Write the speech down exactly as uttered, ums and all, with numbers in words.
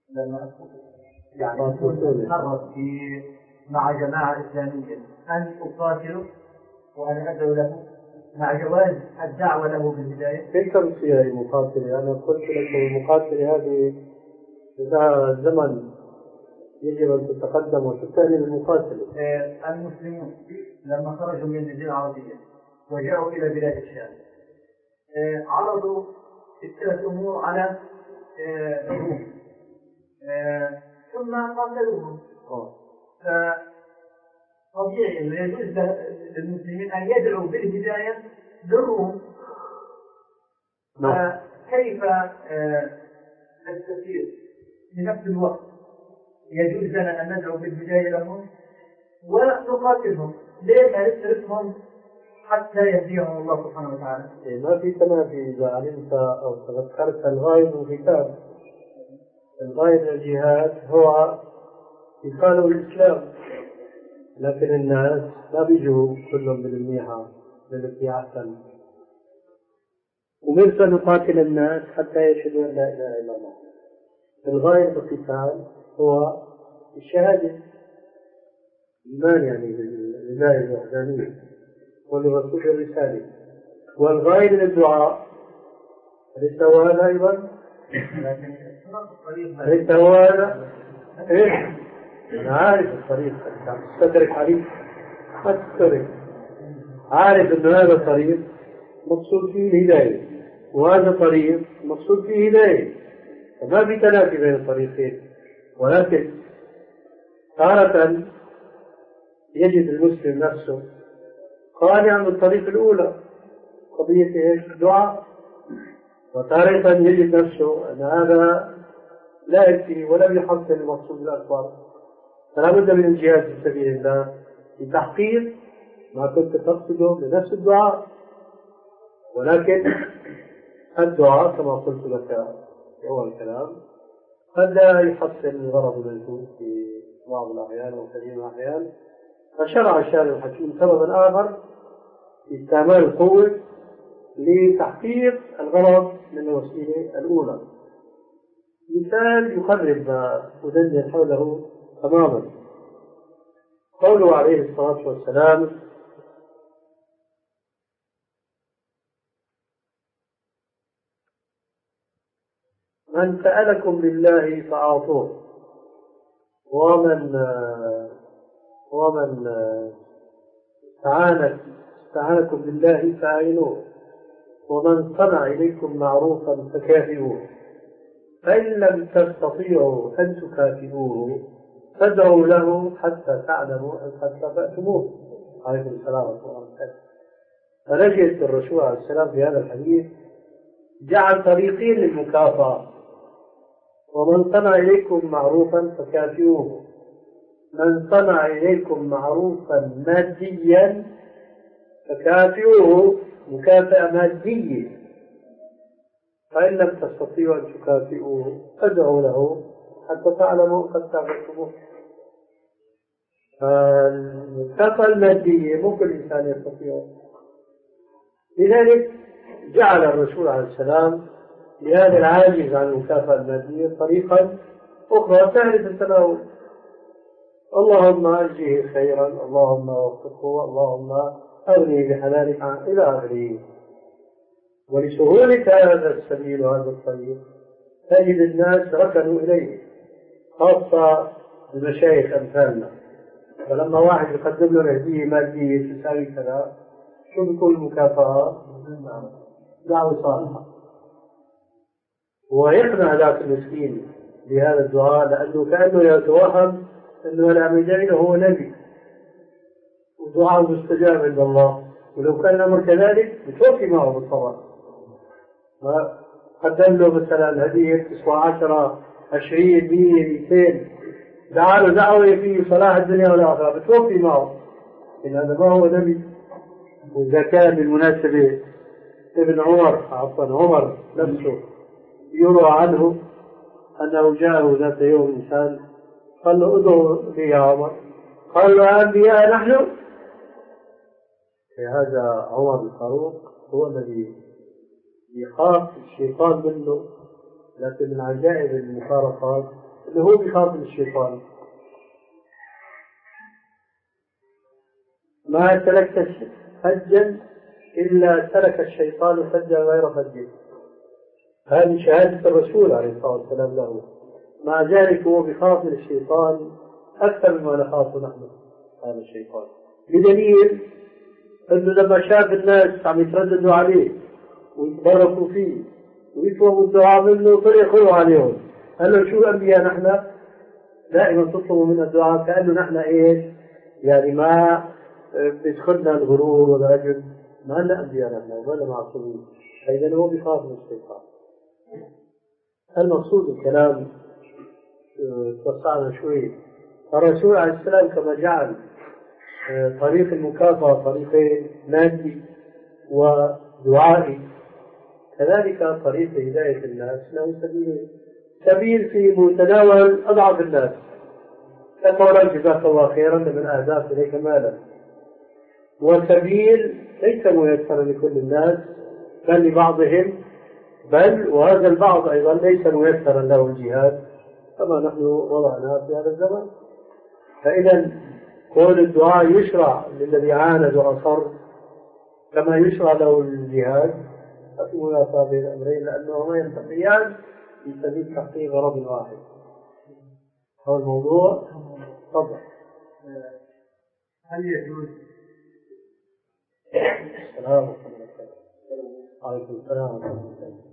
لما يعني أتحرك في مع جماعة إسلامية أن أقاتله وأنا أدعو له مع جواز الدعوة له بالبداية. كيف تصير المقاتلة؟ أنا قلت لك المقاتلة هذه لها زمن يجب أن تتقدم وتستأذن المقاتلة. المسلمون لما خرجوا من الجزيرة العربية وجاءوا إلى بلاد الشام عرضوا الثلاث أمور على الروم ثم قاتلوهم. فطبيعي أنه يجوز للمسلمين أن يدعوا بالهداية للروم. فكيف نستطيع في نفس الوقت يجوز لنا أن ندعو بالبداية لهم ونقاتلهم؟ ليه ما نتركهم حتى يهديهم الله سبحانه وتعالى؟ ما في تنافي إذا علمت أو تذكرت الغاية من الكتاب. الغاية من الجهاد هو إدخال الإسلام، لكن الناس ما بيجوا كلهم بالمنيحة بالتي أحسن. ومن سنقاتل الناس حتى يشهدوا أن لا إله إلا الله. الغاية من القتال هو الشهادة، إيمان يعني بالله الوحدانية ولرسول الرسالة. والغاية من الدعاء أليس هو هذا أيضا؟ أليس هو هذا؟ إيه؟ أنا عارف الطريق، تترك عليه ما تترك، عارف أن هذا الطريق مقصود فيه الهداية وهذا طريق مقصود فيه هداية، فما في تنافي بين الطريقين. ولكن تارة يجد المسلم نفسه قانع من الطريق الأولى قضية إيش؟ الدعاء. وتارة يجد نفسه أن هذا لا يكفي ولم يحصل المقصود الأكبر، فلا بد من الجهاد في سبيل الله لتحقيق ما كنت تقصده لنفس الدعاء. ولكن الدعاء كما قلت لك هو الكلام قد لا يحصل الغرض المنشود في بعض الأحيان أو كثير من الأحيان، فشرع الشارع الحكيم سببا آخر في استعمال القوة لتحقيق الغرض من الوسيلة الأولى. مثال يقرب ما أدندن حوله تماما قوله عليه الصلاة والسلام: من سألكم بالله فأعطوه، ومن ومن استعانك استعانكم بالله فأعينوه، ومن صنع إليكم معروفا فكافئوه، فإن لم تستطيعوا أن تكافئوه فادعوا له حتى تعلموا أن قد كافأتموه. عليكم السلام ورحمة الله وبركاته. فنجد الرسول عليه السلام في هذا الحديث جعل طريقين للمكافأة: ومن صنع إليكم معروفا فكافئوه، من صنع إليكم معروفا ماديا فكافئوه مكافأة مادية، فإن لم تستطيعوا أن تكافئوه فادعوا له حتى تعلموا قد كافأتموه. فالمكافأة المادية مو كل إنسان يستطيع، لذلك جعل الرسول عليه السلام لهذا العاجز عن المكافأة المادية طريقا أخرى سهلة التناول: اللهم أجزه خيرا، اللهم وفقه، اللهم أغني بحلالك إلى آخره. ولسهولة هذا السبيل وهذا الطريق تجد الناس ركنوا إليه، خاصة المشايخ أمثالنا. فلما واحد يقدم له هدية مادية تساوي كذا، شو بيكون المكافأة؟ دعوة صالحة. ويقنع ذاك المسكين بهذا الدعاء لأنه كأنه يتوهم أنه العمدين هو نبي ودعاء مستجاب عند الله، ولو كان الأمر كذلك بتوفي معه بالطبع. قدم له مثلا هدية تسوى عشرة عشرين مية ميتين، دعا له دعوة في صلاح الدنيا والآخرة، بتوفي معه، إن هذا ما هو نبي. وإذا كان بالمناسبة ابن عمر عفوا عمر نفسه يروى عنه أنه جاءه ذات يوم إنسان قال له: ادعو لي يا عمر. قال له: أنبياء نحن؟ هذا عمر الفاروق هو الذي يخاف الشيطان منه، لكن من عجائب المفارقات اللي هو بيخاطب الشيطان. ما سلكت فجا إلا سلك الشيطان فجا غير فج. هذه شهادة الرسول عليه الصلاة والسلام له. مع ذلك هو بيخاطب الشيطان أكثر مما نخاطب نحن هذا الشيطان، بدليل أنه لما شاف الناس عم يترددوا عليه ويتبركوا فيه ويطلبوا الدعاء منه طلع يخلوا عليهم. قال له شو الأنبياء نحن دائما تطلبوا من الدعاء كأنه نحن إيش يعني ما بيدخلنا الغرور والعجب، ما لنا أنبياء نحن ولا معصومين. فإذا هو بيخاف من الشيطان. المقصود الكلام توسعنا شوي. الرسول عليه السلام كما جعل طريق المكافأة طريقين مادي ودعائي، كذلك طريق هداية الناس له سبيل سبيل في متناول أضعف الناس. كما جزاك الله خيرا من أهداف إليك مالا، وسبيل ليس ميسرا لكل الناس بل لبعضهم، بل وهذا البعض أيضا ليس ميسرا له الجهاد كما نحن وضعنا في هذا الزمان. فإذا كون الدعاء يشرع للذي عاند وأصر كما يشرع له الجهاد ففي مناسبة بين الأمرين، لأنهما يلتقيان في سبيل تحقيق غرض واحد. هذا الموضوع. تفضل. هل يجوز السلام عليكم. عليكم السلام ورحمة الله.